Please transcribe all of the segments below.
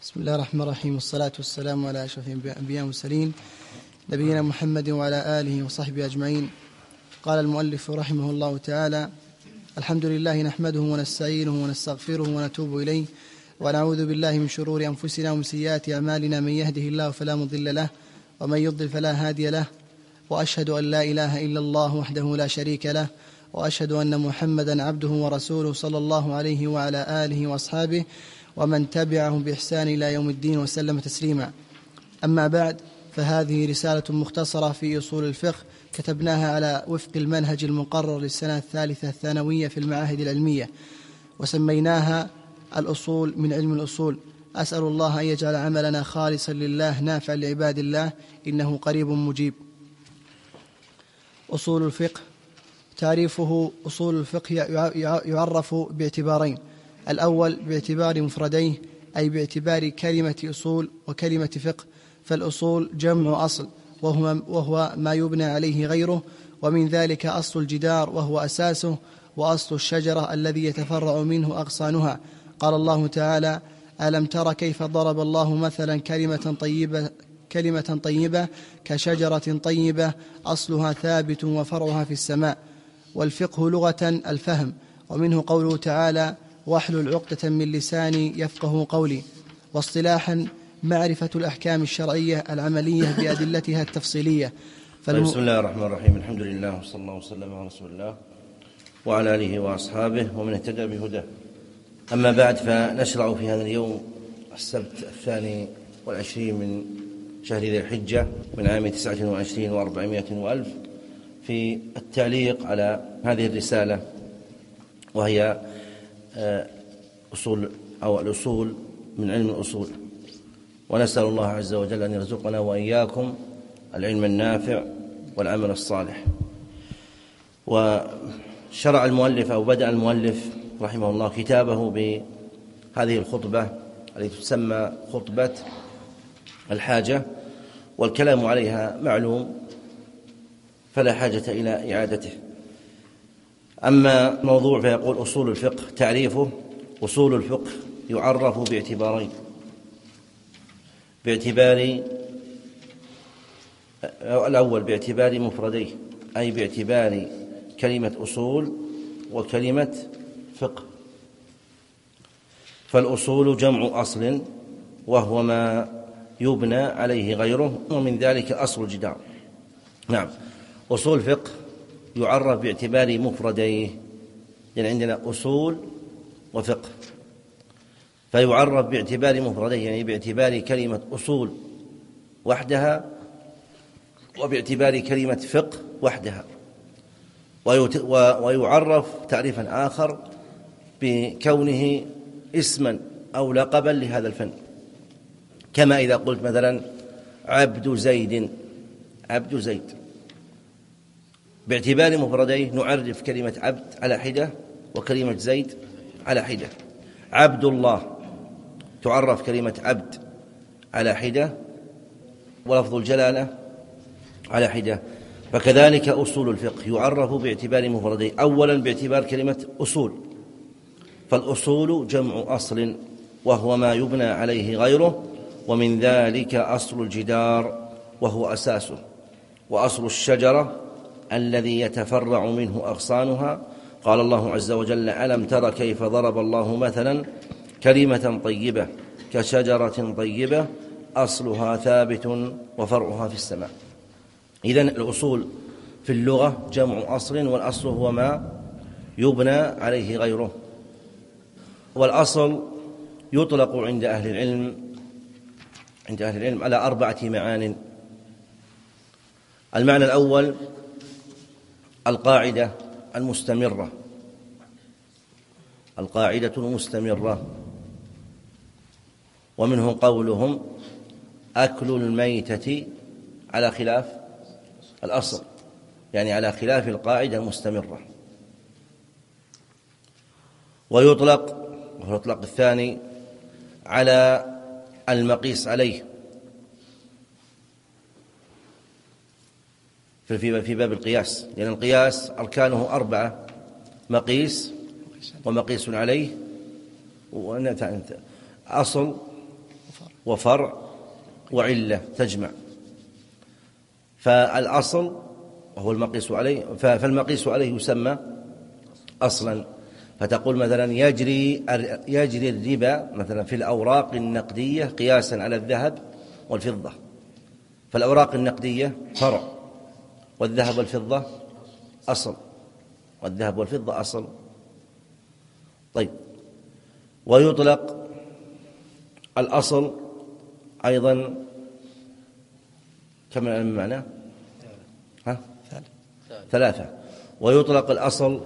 بسم الله الرحمن الرحيم، والصلاة والسلام على أشرف الأنبياء والمرسلين نبينا محمد وعلى آله وصحبه أجمعين. قال المؤلف رحمه الله تعالى: الحمد لله نحمده ونستعينه ونستغفره ونتوب إليه، ونعوذ بالله من شرور أنفسنا ومن سيئات أعمالنا، من يهده الله فلا مضل له ومن يضلل فلا هادي له، وأشهد أن لا إله إلا الله وحده لا شريك له، وأشهد أن محمدا عبده ورسوله صلى الله عليه وعلى آله وأصحابه ومن تبعهم بإحسان إلى يوم الدين وسلم تسليما. أما بعد، فهذه رسالة مختصرة في أصول الفقه كتبناها على وفق المنهج المقرر للسنة الثالثة الثانوية في المعاهد العلمية، وسميناها الأصول من علم الأصول. أسأل الله أن يجعل عملنا خالصا لله نافعا لعباد الله، إنه قريب مجيب. أصول الفقه. تعريفه: أصول الفقه يعرف باعتبارين: الأول باعتبار مفرديه، أي باعتبار كلمة أصول وكلمة فقه. فالأصول جمع أصل، وهو ما يبنى عليه غيره، ومن ذلك أصل الجدار وهو أساسه، وأصل الشجرة الذي يتفرع منه أغصانها. قال الله تعالى: ألم تر كيف ضرب الله مثلا كلمة طيبة كشجرة طيبة أصلها ثابت وفرعها في السماء. والفقه لغة الفهم، ومنه قوله تعالى: واحلل عقدة من لساني يفقه قولي. واصطلاحا معرفة الأحكام الشرعية العملية بأدلتها التفصيلية. بسم الله الرحمن الرحيم. الحمد لله وصلى الله وسلم على رسول الله وعلى آله وأصحابه ومن اهتدى بهداه. أما بعد، فنشرع في هذا اليوم السبت 22 من شهر ذي الحجة من عام 29 و400 وألف في التعليق على هذه الرسالة، وهي الأصول من علم الأصول. ونسأل الله عز وجل أن يرزقنا وإياكم العلم النافع والعمل الصالح. وشرع المؤلف أو بدأ المؤلف رحمه الله كتابه بهذه الخطبة التي تسمى خطبة الحاجة، والكلام عليها معلوم فلا حاجة إلى إعادته. أما موضوع فيقول: أصول الفقه. تعريفه: أصول الفقه يعرف باعتبارين: الأول باعتبار مفرديه، أي باعتبار كلمة أصول وكلمة فقه. فالأصول جمع أصل، وهو ما يبنى عليه غيره، ومن ذلك أصل الجدار. نعم، أصول فقه يعرف باعتبار مفرديه، يعني عندنا أصول وفقه، فيعرف باعتبار مفرديه، يعني باعتبار كلمة أصول وحدها، وباعتبار كلمة فقه وحدها. ويعرف تعريفا آخر بكونه اسما أو لقبا لهذا الفن، كما إذا قلت مثلا عبد زيد، عبد زيد، باعتبار مفرديه نعرف كلمة عبد على حدة وكلمة زيد على حدة. عبد الله تعرف كلمة عبد على حدة ولفظ الجلالة على حدة. فكذلك أصول الفقه يعرف باعتبار مفرديه: أولا باعتبار كلمة أصول، فالأصول جمع أصل، وهو ما يبنى عليه غيره، ومن ذلك أصل الجدار وهو أساسه، وأصل الشجرة الذي يتفرع منه أغصانها. قال الله عز وجل: ألم تر كيف ضرب الله مثلا كلمة طيبة كشجرة طيبة أصلها ثابت وفرعها في السماء. إذن الأصول في اللغة جمع أصل، والأصل هو ما يبنى عليه غيره. والأصل يطلق عند أهل العلم على 4 معان. المعنى الأول القاعدة المستمرة، القاعدة المستمرة، ومنه قولهم: أكل الميتة على خلاف الأصل، يعني على خلاف القاعدة المستمرة. ويطلق الثاني على المقيس عليه في باب القياس، لأن القياس أركانه 4: مقيس ومقيس عليه أصل وفرع وعلة تجمع. فالأصل وهو المقيس عليه، فالمقيس عليه يسمى أصلا. فتقول مثلا يجري الربا مثلا في الأوراق النقدية قياسا على الذهب والفضة، فالأوراق النقدية فرع، والذهب والفضة أصل، والذهب والفضة أصل. طيب، ويطلق الأصل أيضا كم المعنى؟ ثلاثة. ويطلق الأصل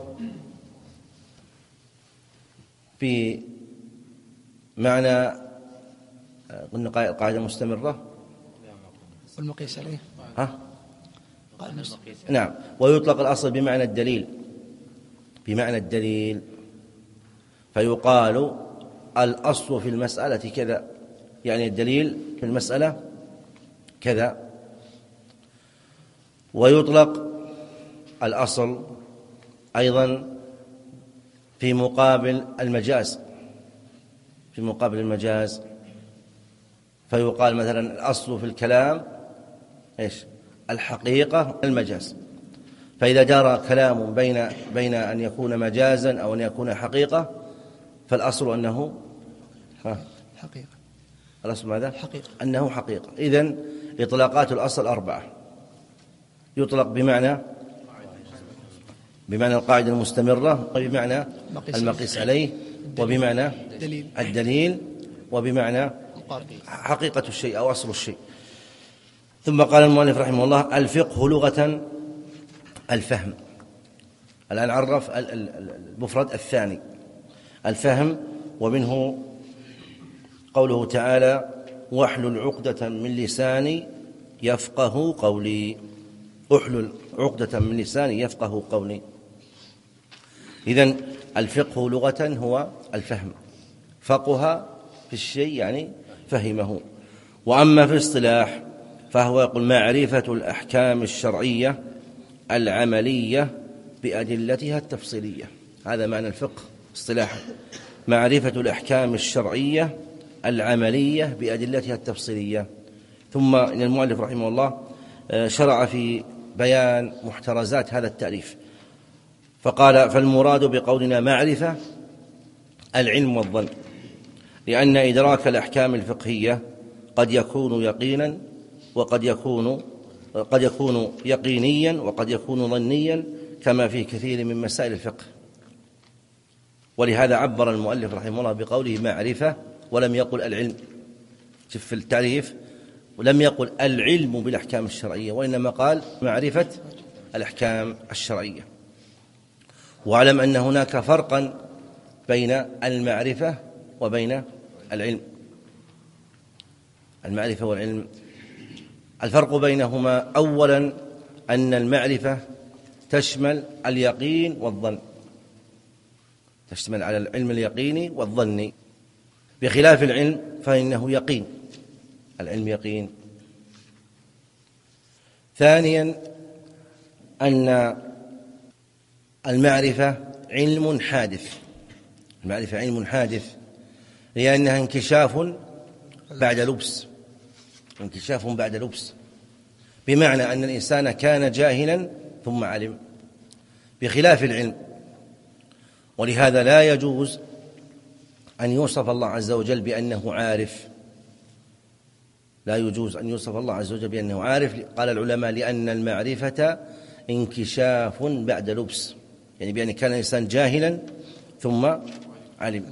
في معنى قلنا قاعدة مستمرة والمقيس عليه. نعم. ويطلق الأصل بمعنى الدليل، بمعنى الدليل، فيقال الأصل في المسألة كذا، يعني الدليل في المسألة كذا. ويطلق الأصل أيضا في مقابل المجاز، في مقابل المجاز، فيقال مثلا الأصل في الكلام إيش؟ الحقيقة المجاز. فإذا جرى كلام بين أن يكون مجازا أو أن يكون حقيقة، فالأصل أنه حقيقة. الأصل ماذا؟ حقيقة. أنه حقيقة. إذن إطلاقات الأصل 4: يطلق بمعنى القاعدة المستمرة، وبمعنى المقيس عليه، وبمعنى الدليل، وبمعنى حقيقة الشيء أو أصل الشيء. ثم قال المؤلف رحمه الله: الفقه لغة الفهم. الآن عرف المفرد الثاني الفهم، ومنه قوله تعالى: واحلل عقدة من لساني يفقه قولي. احلل عقدة من لساني يفقه قولي. إذن الفقه لغة هو الفهم، فقه في الشيء يعني فهمه. وأما في الاصطلاح فهو يقول: معرفة الأحكام الشرعية العملية بأدلتها التفصيلية. هذا معنى الفقه اصطلاحا: معرفة الأحكام الشرعية العملية بأدلتها التفصيلية. ثم إن المؤلف رحمه الله شرع في بيان محترزات هذا التعريف، فقال: فالمراد بقولنا معرفة العلم والظن، لأن إدراك الأحكام الفقهية قد يكون يقينا، وقد يكون يقينيا، وقد يكون ظنيا، كما في كثير من مسائل الفقه. ولهذا عبر المؤلف رحمه الله بقوله معرفة ولم يقل العلم. شوف في التعريف، ولم يقل العلم بالأحكام الشرعية، وإنما قال معرفة الأحكام الشرعية. واعلم أن هناك فرقا بين المعرفة وبين العلم. المعرفة والعلم الفرق بينهما: أولا أن المعرفة تشمل اليقين والظن، تشتمل على العلم اليقيني والظني، بخلاف العلم فإنه يقين، العلم يقين. ثانيا أن المعرفة علم حادث، المعرفة علم حادث، لأنها انكشاف بعد لبس، انكشاف بعد لبس، بمعنى أن الإنسان كان جاهلا ثم علم، بخلاف العلم. ولهذا لا يجوز أن يوصف الله عز وجل بأنه عارف، لا يجوز أن يوصف الله عز وجل بأنه عارف. قال العلماء: لأن المعرفة انكشاف بعد لبس، يعني بأن كان الإنسان جاهلا ثم علم.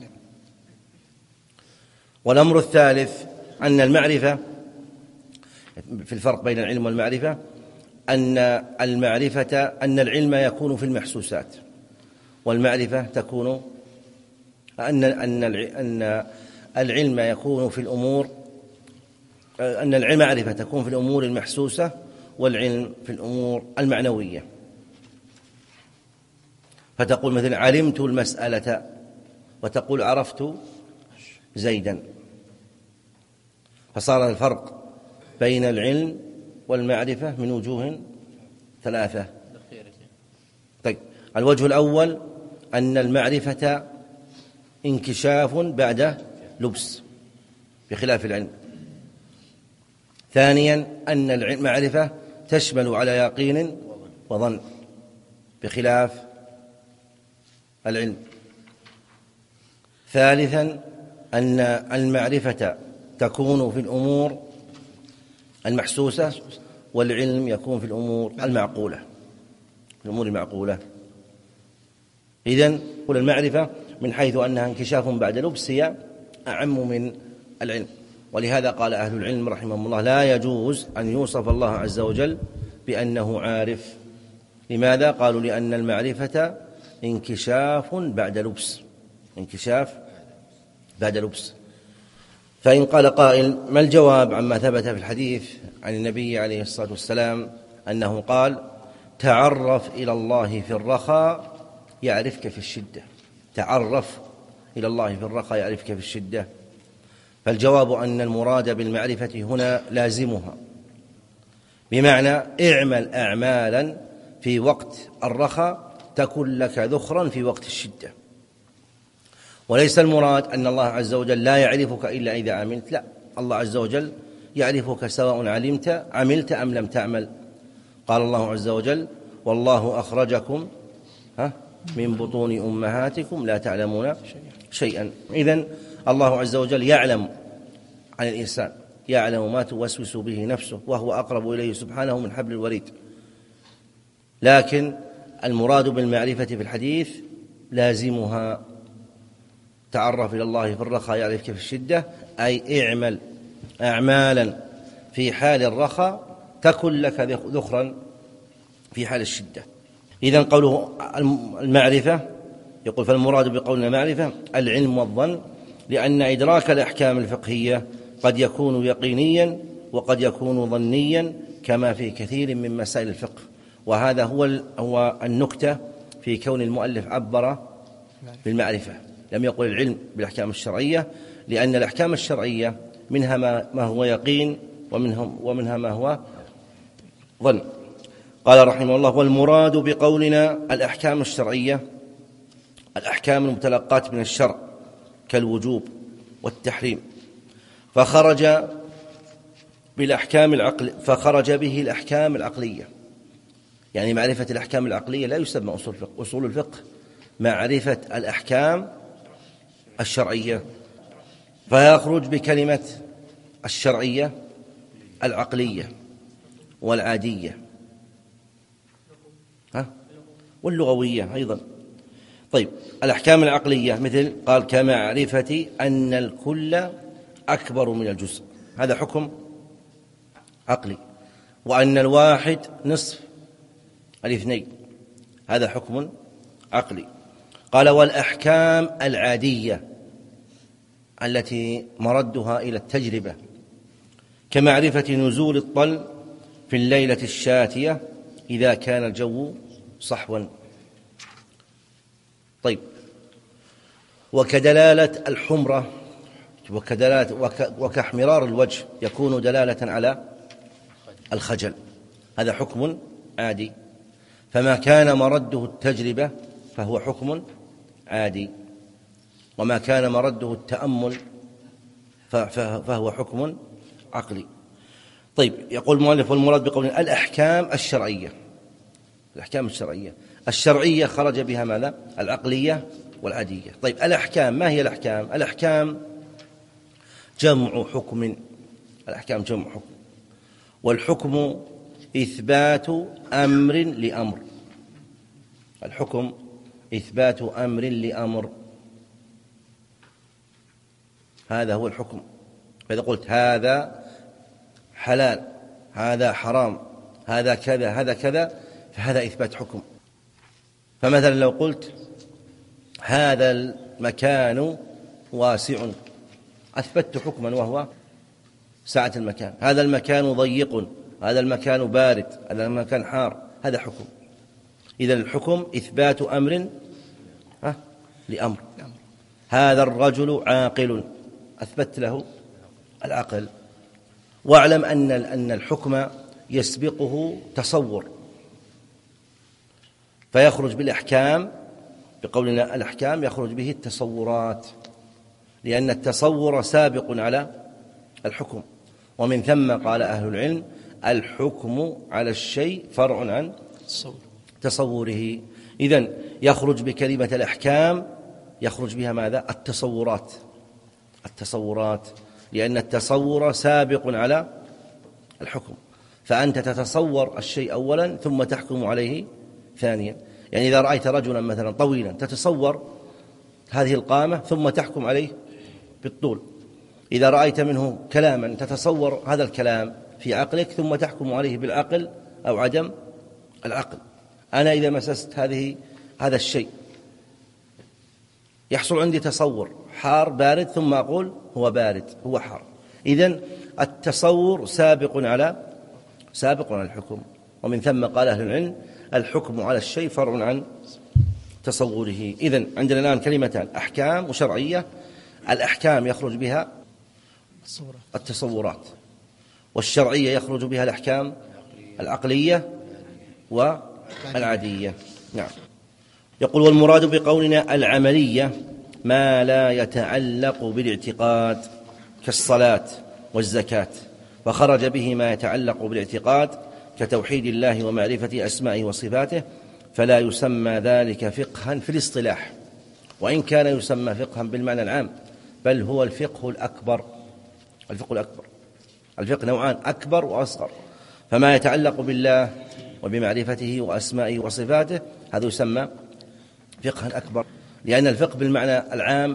والأمر الثالث أن المعرفة، في الفرق بين العلم والمعرفة، أن العلم يكون في المحسوسات، والمعرفة تكون أن العلم يكون في الأمور، أن المعرفة تكون في الأمور المحسوسة، والعلم في الأمور المعنوية. فتقول مثلا: علمت المسألة، وتقول: عرفت زيدا. فصار الفرق بين العلم والمعرفة من وجوه ثلاثة. طيب، الوجه الأول أن المعرفة انكشاف بعد لبس، بخلاف العلم. ثانيا أن المعرفة تشمل على يقين وظن بخلاف العلم. ثالثا أن المعرفة تكون في الأمور المحسوسة والعلم يكون في الأمور المعقولة. إذن قل المعرفة من حيث أنها انكشاف بعد لبس هي أعم من العلم. ولهذا قال أهل العلم رحمهم الله ما يجوز أن يوصف الله عز وجل بأنه عارف. لماذا؟ قالوا لأن المعرفة انكشاف بعد لبس. فإن قال قائل ما الجواب عما ثبت في الحديث عن النبي عليه الصلاة والسلام أنه قال تعرف إلى الله في الرخاء يعرفك في الشدة. تعرف إلى الله في الرخاء يعرفك في الشدة. فالجواب أن المراد بالمعرفة هنا لازمها، بمعنى اعمل أعمالا في وقت الرخاء تكن لك ذخرا في وقت الشدة. وليس المراد أن الله عز وجل لا يعرفك إلا إذا عملت، لا، الله عز وجل يعرفك سواء عملت أم لم تعمل. قال الله عز وجل والله أخرجكم من بطون أمهاتكم لا تعلمون شيئا. إذن الله عز وجل يعلم عن الإنسان، يعلم ما توسوس به نفسه، وهو أقرب إليه سبحانه من حبل الوريد. لكن المراد بالمعرفة في الحديث لازمها. تعرف إلى الله في الرخاء يعرفك في الشدة، أي اعمل أعمالا في حال الرخاء تكن لك ذخرا في حال الشدة. إذن قوله المعرفة يقول فالمراد بقولنا معرفة العلم والظن، لأن إدراك الأحكام الفقهية قد يكون يقينيا وقد يكون ظنيا كما في كثير من مسائل الفقه. وهذا هو النكتة في كون المؤلف عبر بالمعرفة، لم يقل العلم بالأحكام الشرعية، لأن الأحكام الشرعية منها ما هو يقين ومنها ما هو ظن. قال رحمه الله والمراد بقولنا الأحكام الشرعية الأحكام المتلقاة من الشرع كالوجوب والتحريم، فخرج به الأحكام العقلية. يعني معرفة الأحكام العقلية لا يسمى أصول الفقه. أصول الفقه معرفة الأحكام الشرعية، فيخرج بكلمة الشرعية العقلية والعادية واللغوية أيضا. طيب الأحكام العقلية مثل قال كمعرفة أن الكل أكبر من الجزء، هذا حكم عقلي. وأن الواحد نصف الاثنين، هذا حكم عقلي. قال والأحكام العادية التي مردها إلى التجربة كمعرفة نزول الطل في الليلة الشاتية إذا كان الجو صحوا. طيب وكدلالة الحمرة وكاحمرار الوجه يكون دلالة على الخجل، هذا حكم عادي. فما كان مرده التجربة فهو حكم عادي، وما كان مرده التأمل فهو حكم عقلي. طيب يقول المؤلف والمراد بقول الأحكام الشرعية الشرعية خرج بها ماذا؟ العقلية والعادية. طيب الأحكام ما هي الأحكام؟ الأحكام جمع حكم، الأحكام جمع حكم، والحكم إثبات أمر لأمر، الحكم إثبات أمر لأمر، هذا هو الحكم. فإذا قلت هذا حلال هذا حرام هذا كذا هذا كذا فهذا إثبات حكم. فمثلا لو قلت هذا المكان واسع أثبت حكما وهو سعة المكان. هذا المكان ضيق، هذا المكان بارد، هذا المكان حار، هذا حكم. إذن الحكم إثبات أمر لأمر. هذا الرجل عاقل، أثبت له العقل. واعلم أن الحكم يسبقه تصور، فيخرج بالأحكام بقولنا الأحكام يخرج به التصورات، لأن التصور سابق على الحكم. ومن ثم قال أهل العلم الحكم على الشيء فرع عن تصوره. إذن يخرج بكلمة الأحكام يخرج بها ماذا؟ التصورات، لأن التصور سابق على الحكم، فأنت تتصور الشيء أولا ثم تحكم عليه ثانيا. يعني إذا رأيت رجلا مثلا طويلا تتصور هذه القامة ثم تحكم عليه بالطول. إذا رأيت منه كلاما تتصور هذا الكلام في عقلك ثم تحكم عليه بالعقل أو عدم العقل. أنا إذا مسست هذا الشيء يحصل عندي تصور حار بارد ثم أقول هو بارد هو حار. إذن التصور سابق على الحكم. ومن ثم قال أهل العلم الحكم على الشيء فرع عن تصوره. إذن عندنا الآن كلمتان أحكام وشرعية. الأحكام يخرج بها التصورات، والشرعية يخرج بها الأحكام العقلية والعادية. نعم. يقول والمراد بقولنا العملية ما لا يتعلق بالاعتقاد كالصلاة والزكاة، فخرج به ما يتعلق بالاعتقاد كتوحيد الله ومعرفة أسمائه وصفاته، فلا يسمى ذلك فقها في الاصطلاح، وإن كان يسمى فقها بالمعنى العام، بل هو الفقه الأكبر. الفقه نوعان، أكبر وأصغر. فما يتعلق بالله وبمعرفته وأسمائه وصفاته هذا يسمى فقها أكبر، لأن الفقه بالمعنى العام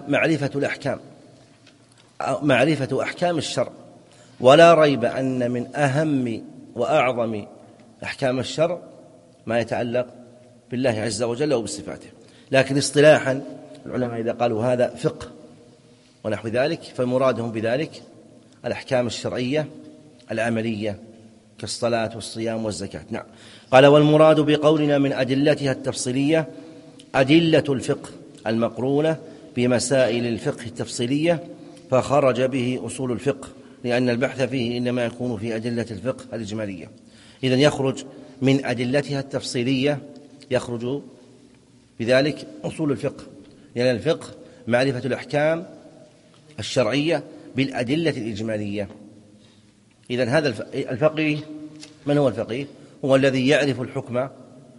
معرفة أحكام الشرع، ولا ريب أن من أهم وأعظم أحكام الشرع ما يتعلق بالله عز وجل وبصفاته. لكن اصطلاحا العلماء إذا قالوا هذا فقه ونحو ذلك فمرادهم بذلك الأحكام الشرعية العملية كالصلاة والصيام والزكاة. نعم. قال والمراد بقولنا من أدلتها التفصيلية أدلة الفقه المقرونة بمسائل الفقه التفصيلية، فخرج به أصول الفقه، لأن البحث فيه إنما يكون في أدلة الفقه الإجمالية. إذن يخرج من أدلتها التفصيلية يخرج بذلك أصول الفقه، لأن الفقه معرفة الأحكام الشرعية بالأدلة الإجمالية. إذن هذا الفقيه من هو الفقيه؟ هو الذي يعرف الحكم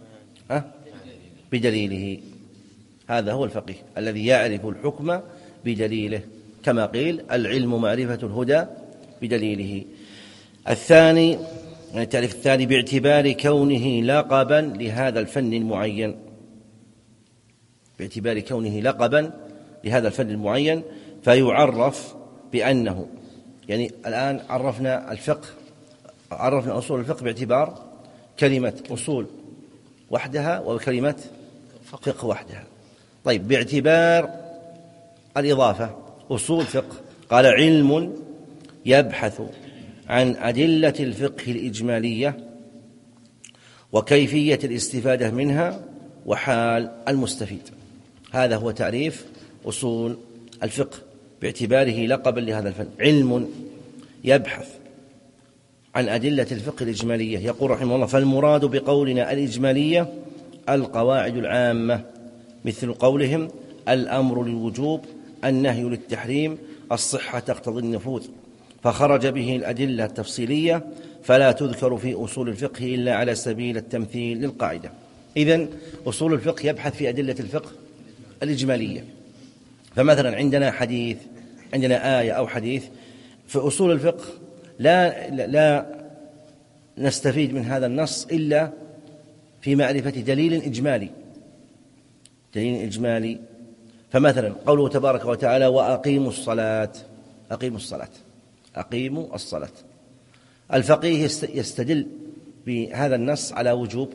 بدليله. هذا هو الفقيه الذي يعرف الحكم بدليله، كما قيل العلم معرفة الهدى بدليله. الثاني يعني التعريف الثاني باعتبار كونه لقبا لهذا الفن المعين، باعتبار كونه لقبا لهذا الفن المعين فيعرف بأنه، يعني الآن عرفنا الفقه، عرفنا أصول الفقه باعتبار كلمة أصول وحدها وكلمة فقه وحدها. طيب باعتبار الإضافة أصول فقه قال علم يبحث عن أدلة الفقه الإجمالية وكيفية الاستفادة منها وحال المستفيد. هذا هو تعريف أصول الفقه باعتباره لقبا لهذا الفن، علم يبحث عن أدلة الفقه الإجمالية. يقول رحمه الله فالمراد بقولنا الإجمالية القواعد العامة، مثل قولهم الأمر للوجوب، النهي للتحريم، الصحة تقتضي النفوذ، فخرج به الأدلة التفصيلية فلا تذكر في أصول الفقه إلا على سبيل التمثيل للقاعدة. إذن أصول الفقه يبحث في أدلة الفقه الإجمالية. فمثلا عندنا حديث، عندنا آية أو حديث، في أصول الفقه لا نستفيد من هذا النص إلا في معرفة دليل إجمالي. فمثلا قوله تبارك وتعالى وأقيموا الصلاة، الفقيه يستدل بهذا النص على وجوب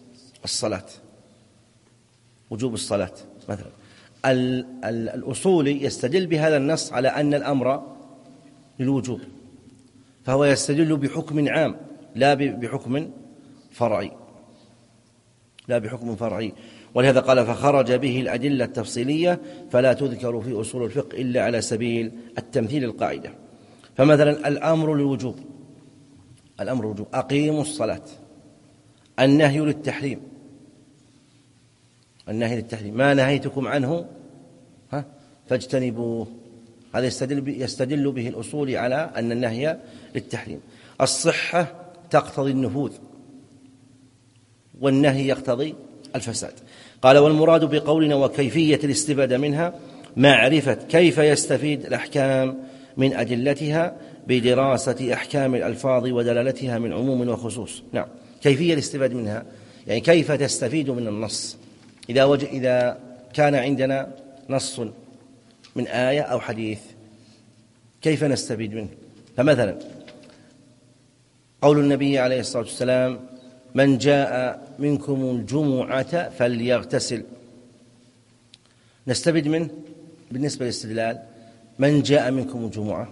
الصلاة مثلا. الأصولي يستدل بهذا النص على أن الأمر للوجوب، فهو يستدل بحكم عام لا بحكم فرعي. ولهذا قال فخرج به الأدلة التفصيلية فلا تذكر في أصول الفقه إلا على سبيل التمثيل القاعدة. فمثلا الأمر للوجوب أقيموا الصلاة، النهي للتحريم ما نهيتكم عنه فاجتنبوه، هذا يستدل به الأصول على أن النهي للتحريم. الصحة تقتضي النفوذ، والنهي يقتضي الفساد. قال: والمراد بقولنا وكيفية الاستفادة منها معرفة كيف يستفيد الأحكام من أدلتها بدراسة أحكام الألفاظ ودلالتها من عموم وخصوص. نعم، كيفية الاستفادة منها، يعني كيف تستفيد من النص. إذا كان عندنا نص من آية أو حديث، كيف نستفيد منه؟ فمثلا قول النبي عليه الصلاة والسلام: من جاء منكم الجمعة فليغتسل. نستفيد منه بالنسبة للاستدلال من جاء منكم الجمعة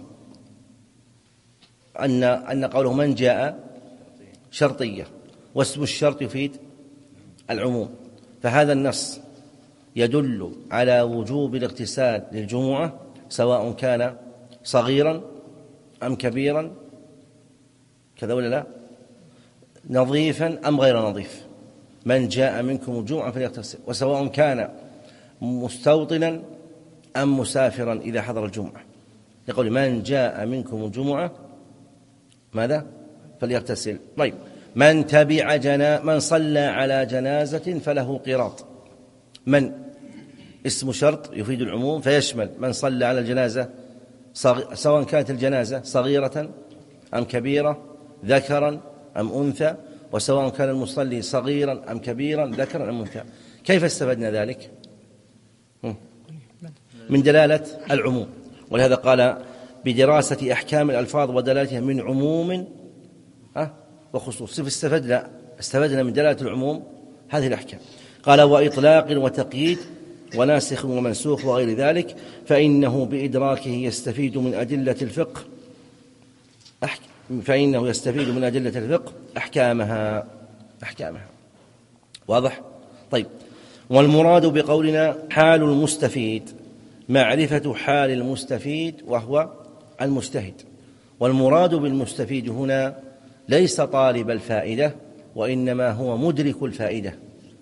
أن قوله من جاء شرطية، واسم الشرط يفيد العموم، فهذا النص يدل على وجوب الاغتسال للجمعة سواء كان صغيرا أم كبيرا، كذا ولا لا؟ نظيفا أم غير نظيف. من جاء منكم الجمعة فليغتسل، وسواء كان مستوطنا أم مسافرا إذا حضر الجمعة. يقول من جاء منكم الجمعة ماذا؟ فليغتسل. طيب، من صلى على جنازة فله قيراط. من اسم شرط يفيد العموم فيشمل من صلى على الجنازة سواء كانت الجنازة صغيرة أم كبيرة، ذكرا أم أنثى، وسواء كان المصلي صغيرا أم كبيرا، ذكرا أم أنثى. كيف استفدنا ذلك؟ من دلالة العموم، ولهذا قال بدراسة أحكام الألفاظ ودلالتها من عموم وخصوص. استفدنا من دلالة العموم هذه الأحكام. قال: وإطلاق وتقييد وناسخ ومنسوخ وغير ذلك، فإنه بإدراكه يستفيد من أدلة الفقه أحكامها. واضح؟ طيب، والمراد بقولنا حال المستفيد معرفة حال المستفيد وهو المجتهد. والمراد بالمستفيد هنا ليس طالب الفائدة، وإنما هو مدرك الفائدة.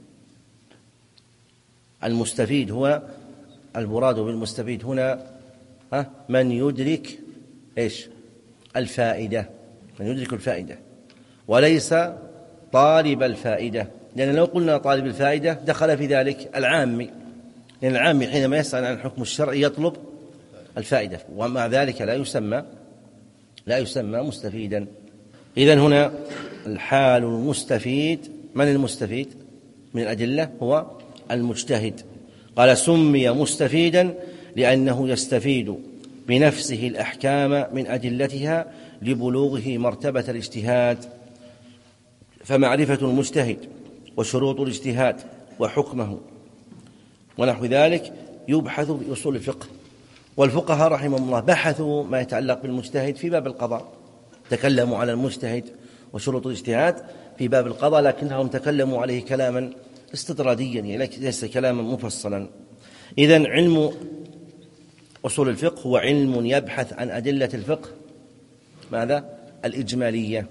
المستفيد هو المراد بالمستفيد هنا من يدرك الفائدة، من يدرك الفائدة، وليس طالب الفائدة. لأن لو قلنا طالب الفائدة دخل في ذلك العامي، لأن العامي حينما يسأل عن الحكم الشرعي يطلب الفائدة، ومع ذلك لا يسمى مستفيدا. إذن هنا الحال المستفيد، من المستفيد من الأدلة؟ هو المجتهد. قال: سمي مستفيدا لأنه يستفيد بنفسه الأحكام من أدلتها لبلوغه مرتبة الاجتهاد. فمعرفة المجتهد وشروط الاجتهاد وحكمه ونحو ذلك يبحث في أصول الفقه. والفقهاء رحمهم الله بحثوا ما يتعلق بالمجتهد في باب القضاء، تكلموا على المجتهد وشروط الاجتهاد في باب القضاء، لكنهم تكلموا عليه كلاما استطراديا، يعني ليس كلاما مفصلا. إذن علم أصول الفقه هو علم يبحث عن أدلة الفقه ماذا؟ الإجمالية،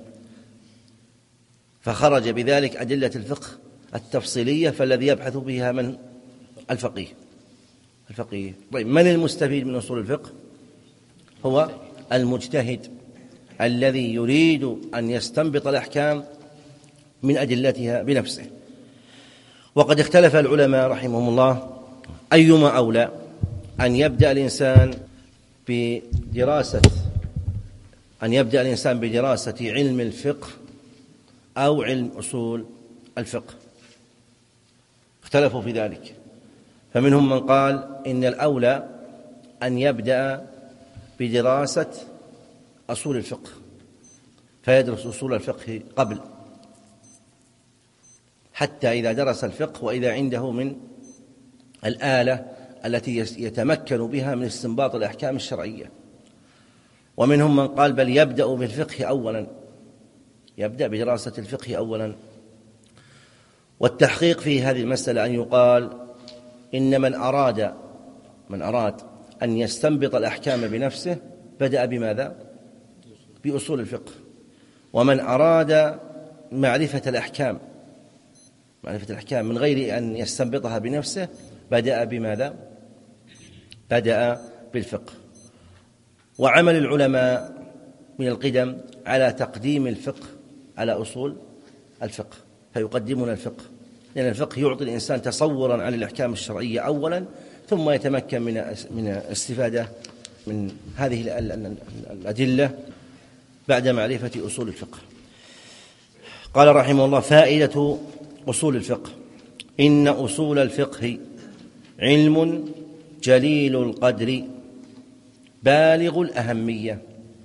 فخرج بذلك أدلة الفقه التفصيلية، فالذي يبحث بها من؟ الفقيه. طيب، من المستفيد من أصول الفقه؟ هو المجتهد الذي يريد أن يستنبط الأحكام من أدلتها بنفسه. وقد اختلف العلماء رحمهم الله أيما أولى، أن يبدأ الإنسان بدراسة علم الفقه أو علم أصول الفقه. اختلفوا في ذلك، فمنهم من قال إن الأولى أن يبدأ بدراسة أصول الفقه، فيدرس أصول الفقه قبل، حتى إذا درس الفقه وإذا عنده من الآلة التي يتمكن بها من استنباط الأحكام الشرعية. ومنهم من قال بل يبدأ بالفقه أولا، يبدأ بدراسة الفقه أولا. والتحقيق في هذه المسألة أن يقال إن من أراد أن يستنبط الأحكام بنفسه بدأ بماذا؟ بأصول الفقه. ومن أراد معرفة الأحكام من غير أن يستنبطها بنفسه بدأ بماذا؟ بدأ بالفقه. وعمل العلماء من القدم على تقديم الفقه على أصول الفقه، فيقدمون الفقه، لأن الفقه يعطي الإنسان تصوراً عن الأحكام الشرعية أولاً، ثم يتمكن من الاستفادة من هذه الأدلة بعد معرفة أصول الفقه. قال رحمه الله: فائدة أصول الفقه: إن أصول الفقه علم جليل القدر بالغ الأهمية.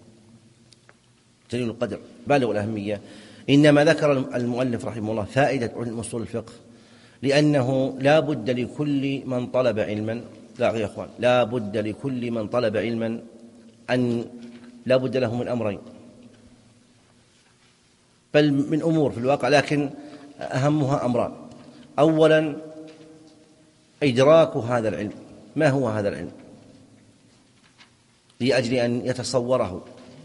جليل القدر بالغ الأهمية. إنما ذكر المؤلف رحمه الله فائدة علم أصول الفقه لأنه لا بد لكل من طلب علما، لا يا أخوان، لا بد لكل من طلب علما أن لا بد له من أمرين، بل من أمور في الواقع، لكن أهمها أمران. أولا إدراك هذا العلم، ما هو هذا العلم، لأجل أن يتصوره.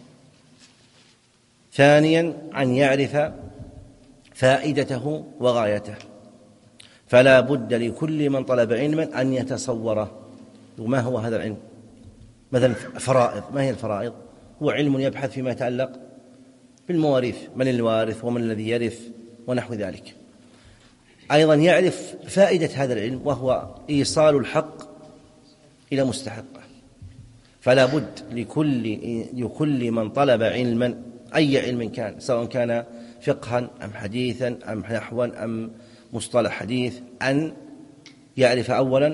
ثانيا أن يعرف فائدته وغايته، فلا بد لكل من طلب علما أن يتصوره. وما هو هذا العلم؟ مثلا فرائض، ما هي الفرائض؟ هو علم يبحث فيما يتعلق بالمواريث، من الوارث ومن الذي يرث ونحو ذلك. أيضا يعرف فائدة هذا العلم وهو إيصال الحق إلى مستحقه. فلا بد لكل من طلب علما، أي علم كان، سواء كان فقها أم حديثا أم نحوا أم مصطلح حديث، أن يعرف أولا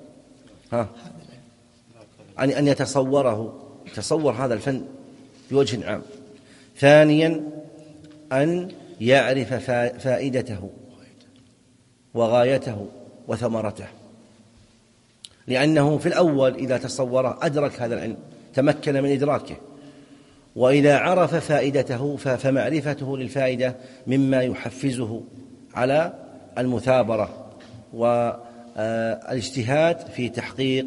أن يتصور هذا الفن بوجه عام. ثانيا أن يعرف فائدته وغايته وثمرته، لأنه في الأول إذا تصوره أدرك هذا العلم، تمكن من إدراكه. وإذا عرف فائدته فمعرفته للفائدة مما يحفزه على المثابرة والاجتهاد في تحقيق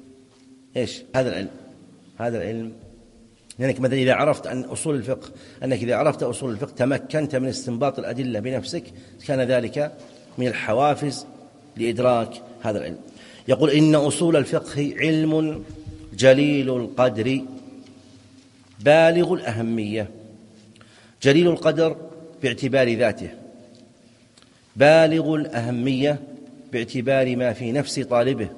هذا العلم. لأنك مثلا إذا عرفت أن أصول الفقه، أنك إذا عرفت أصول الفقه تمكنت من استنباط الأدلة بنفسك، كان ذلك من الحوافز لإدراك هذا العلم. يقول: إن أصول الفقه علم جليل القدر بالغ الأهمية. جليل القدر باعتبار ذاته، بالغ الأهمية باعتبار ما في نفس طالبه.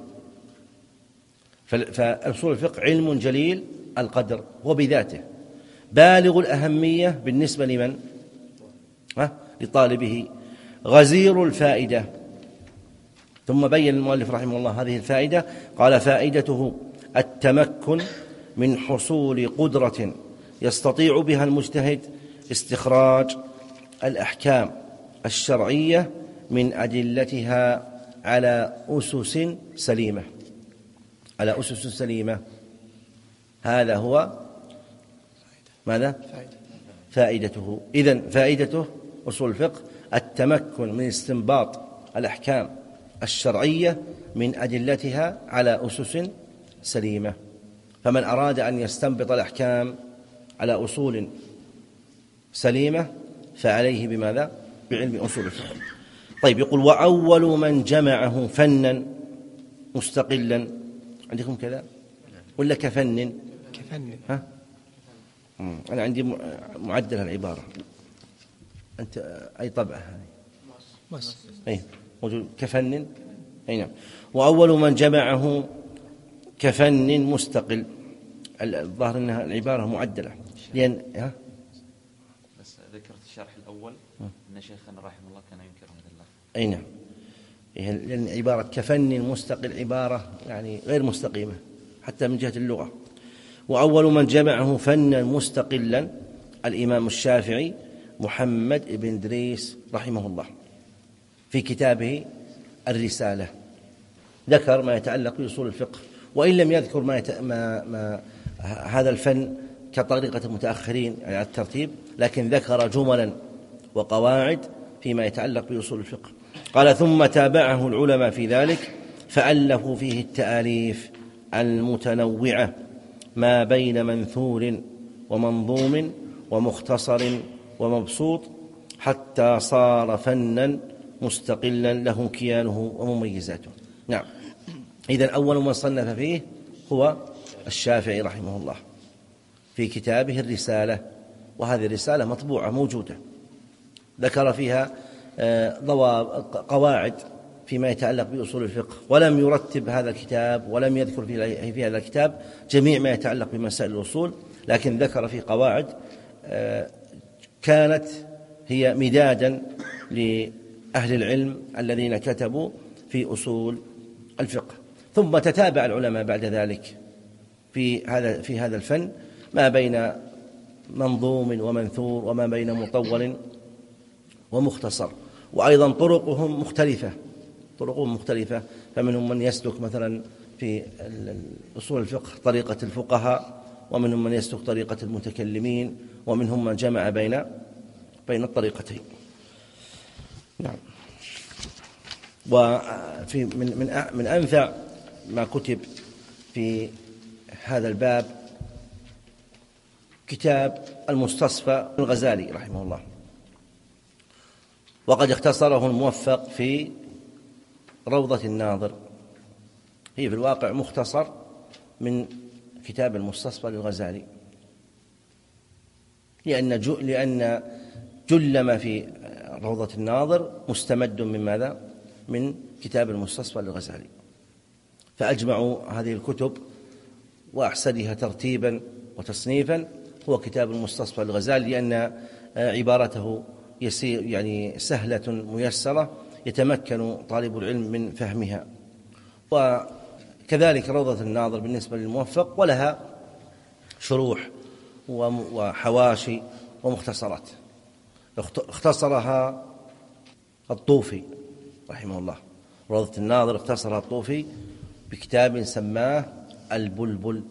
فأصول الفقه علم جليل القدر هو بذاته، بالغ الأهمية بالنسبة لمن؟ لطالبه، غزير الفائدة. ثم بين المؤلف رحمه الله هذه الفائدة، قال: فائدته التمكن من حصول قدرة يستطيع بها المجتهد استخراج الأحكام الشرعية من أدلتها على أسس سليمة. على أسس سليمة، هذا هو ماذا؟ فائدته. إذن فائدته أصول الفقه التمكن من استنباط الأحكام الشرعية من أدلتها على أسس سليمة. فمن أراد أن يستنبط الأحكام على أصول سليمة فعليه بماذا؟ بعلم أصول الفقه. طيب، يقول: وأول من جمعه فنا مستقلا. عندكم كذا ولا كفن؟ ها؟ أنا عندي معدل العبارة. أنت أي طبعة هذه؟ أي موجود كفن. أي نعم. وأول من جمعه كفن مستقل. الظاهر أنها العبارة معدلة، لأن بس ذكرت الشرح الأول أن شيخنا رحمه الله كان ينكر هذا اللفظ. أي نعم، لأن عبارة كفن مستقل عبارة يعني غير مستقيمة حتى من جهة اللغة. وأول من جمعه فنا مستقلا الإمام الشافعي محمد بن إدريس رحمه الله في كتابه الرسالة، ذكر ما يتعلق بأصول الفقه، وإن لم يذكر ما هذا الفن كطريقة المتأخرين يعني على الترتيب، لكن ذكر جملا وقواعد فيما يتعلق بأصول الفقه. قال: ثم تابعه العلماء في ذلك فألفوا فيه التآليف المتنوعة ما بين منثور ومنظوم ومختصر ومبسوط، حتى صار فنا مستقلا له كيانه ومميزاته. نعم، إذن أول من صنف فيه هو الشافعي رحمه الله. في كتابه الرسالة، وهذه الرسالة مطبوعة موجودة، ذكر فيها قواعد فيما يتعلق بأصول الفقه، ولم يرتب هذا الكتاب ولم يذكر في هذا الكتاب جميع ما يتعلق بمسائل الأصول، لكن ذكر في قواعد كانت هي مدادا لأهل العلم الذين كتبوا في أصول الفقه. ثم تتابع العلماء بعد ذلك في هذا الفن ما بين منظوم ومنثور وما بين مطول ومختصر، وأيضا طرقهم مختلفة، فمنهم من يسلك مثلا في أصول الفقه طريقة الفقهاء، ومنهم من يسلك طريقة المتكلمين، ومنهم من جمع بين الطريقتين. نعم. وفي من أنفع ما كتب في هذا الباب كتاب المستصفى الغزالي رحمه الله، وقد اختصره الموفق في روضة الناظر. هي في الواقع مختصر من كتاب المستصفى للغزالي، لأن جل ما في روضة الناظر مستمد من ماذا؟ من كتاب المستصفى للغزالي. فأجمعوا هذه الكتب وأحسنها ترتيبا وتصنيفا هو كتاب المستصفى للغزالي، لأن عبارته يسير يعني سهلة ميسرة يتمكن طالب العلم من فهمها. وكذلك روضة الناظر بالنسبة للموفق، ولها شروح وحواشي ومختصرات، اختصرها الطوفي رحمه الله. روضة الناظر اختصرها الطوفي بكتاب سماه البلبل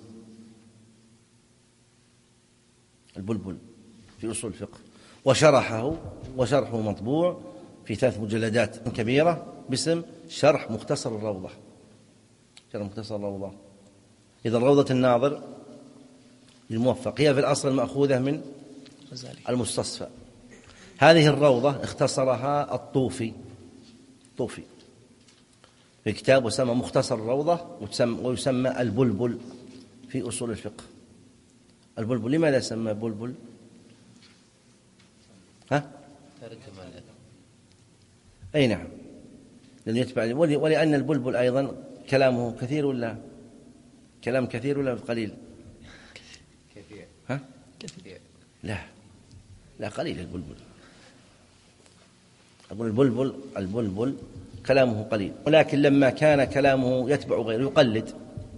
في أصول الفقه، وشرحه مطبوع في 3 مجلدات كبيرة باسم شرح مختصر الروضة. إذا روضة الناظر للموفق هي في الأصل المأخوذة من المستصفى. هذه الروضة اختصرها الطوفي في كتاب وسمى مختصر الروضة، ويسمى البلبل في أصول الفقه. البلبل لماذا سمى بلبل؟ أي نعم، لأنه يتبع، ولأن البلبل أيضا كلامه كثير ولا قليل؟ كثير. لا قليل. البلبل كلامه قليل، ولكن لما كان كلامه يتبع غيره يقلد،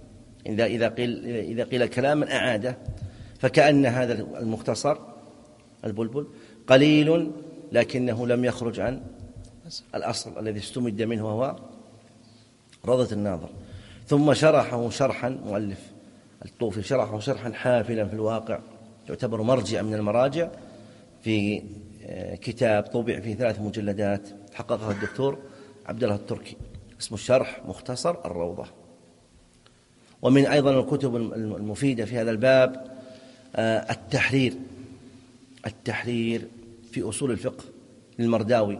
إذا قيل كلاما أعاده، فكأن هذا المختصر البلبل قليل لكنه لم يخرج عن الأصل الذي استمد منه وهو روضة الناظر. ثم شرحه شرحا، مؤلف الطوفي شرحه شرحا حافلا في الواقع، يعتبر مرجع من المراجع، في كتاب طبع في 3 مجلدات حققه الدكتور عبد الله التركي، اسمه الشرح مختصر الروضة. ومن أيضا الكتب المفيدة في هذا الباب التحرير في أصول الفقه للمرداوي،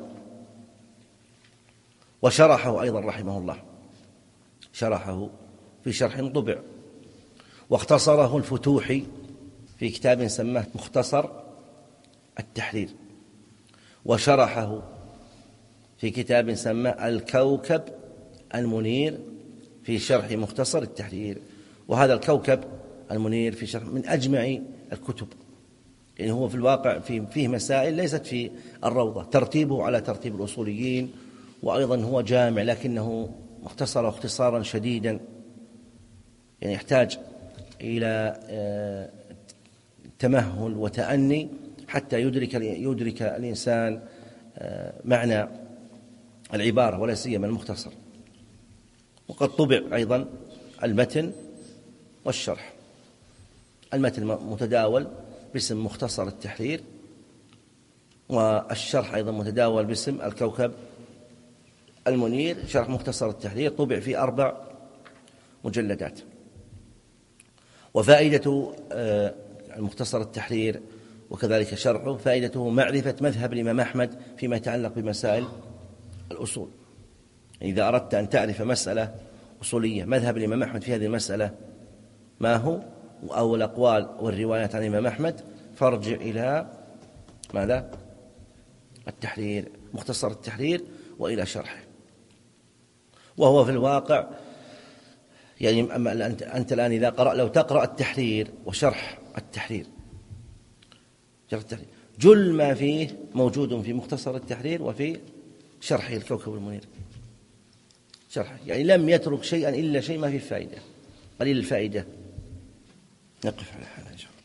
وشرحه أيضا رحمه الله، شرحه في شرح طبع. واختصره الفتوحي في كتاب سماه مختصر التحرير، وشرحه في كتاب سماه الكوكب المنير في شرح مختصر التحرير. وهذا الكوكب المنير في شرح من أجمع الكتب، يعني هو في الواقع فيه مسائل ليست في الروضة، ترتيبه على ترتيب الأصوليين، وأيضا هو جامع لكنه مختصر اختصارا شديدا، يعني يحتاج إلى تمهل وتأني حتى يدرك الإنسان معنى العبارة، ولا سيما المختصر. وقد طبع أيضا المتن والشرح. المتن متداول باسم مختصر التحرير، والشرح أيضا متداول باسم الكوكب المنير شرح مختصر التحرير، طبع في 4 مجلدات. وفائدة المختصر التحرير وكذلك شرحه فائدته معرفة مذهب الإمام أحمد فيما يتعلق بمسائل الأصول. إذا أردت أن تعرف مسألة أصولية، مذهب الإمام أحمد في هذه المسألة ما هو، أو الأقوال والروايات عن الإمام أحمد فارجع إلى ماذا؟ التحرير، مختصر التحرير، وإلى شرحه. وهو في الواقع يعني أنت الآن إذا لو تقرأ التحرير وشرح التحرير، جل ما فيه موجود في مختصر التحرير وفي شرحه الكوكب المنير، شرحه يعني لم يترك شيئا إلا شيء ما فيه فائدة، قليل الفائدة. نقف على هذا إن شاء الله.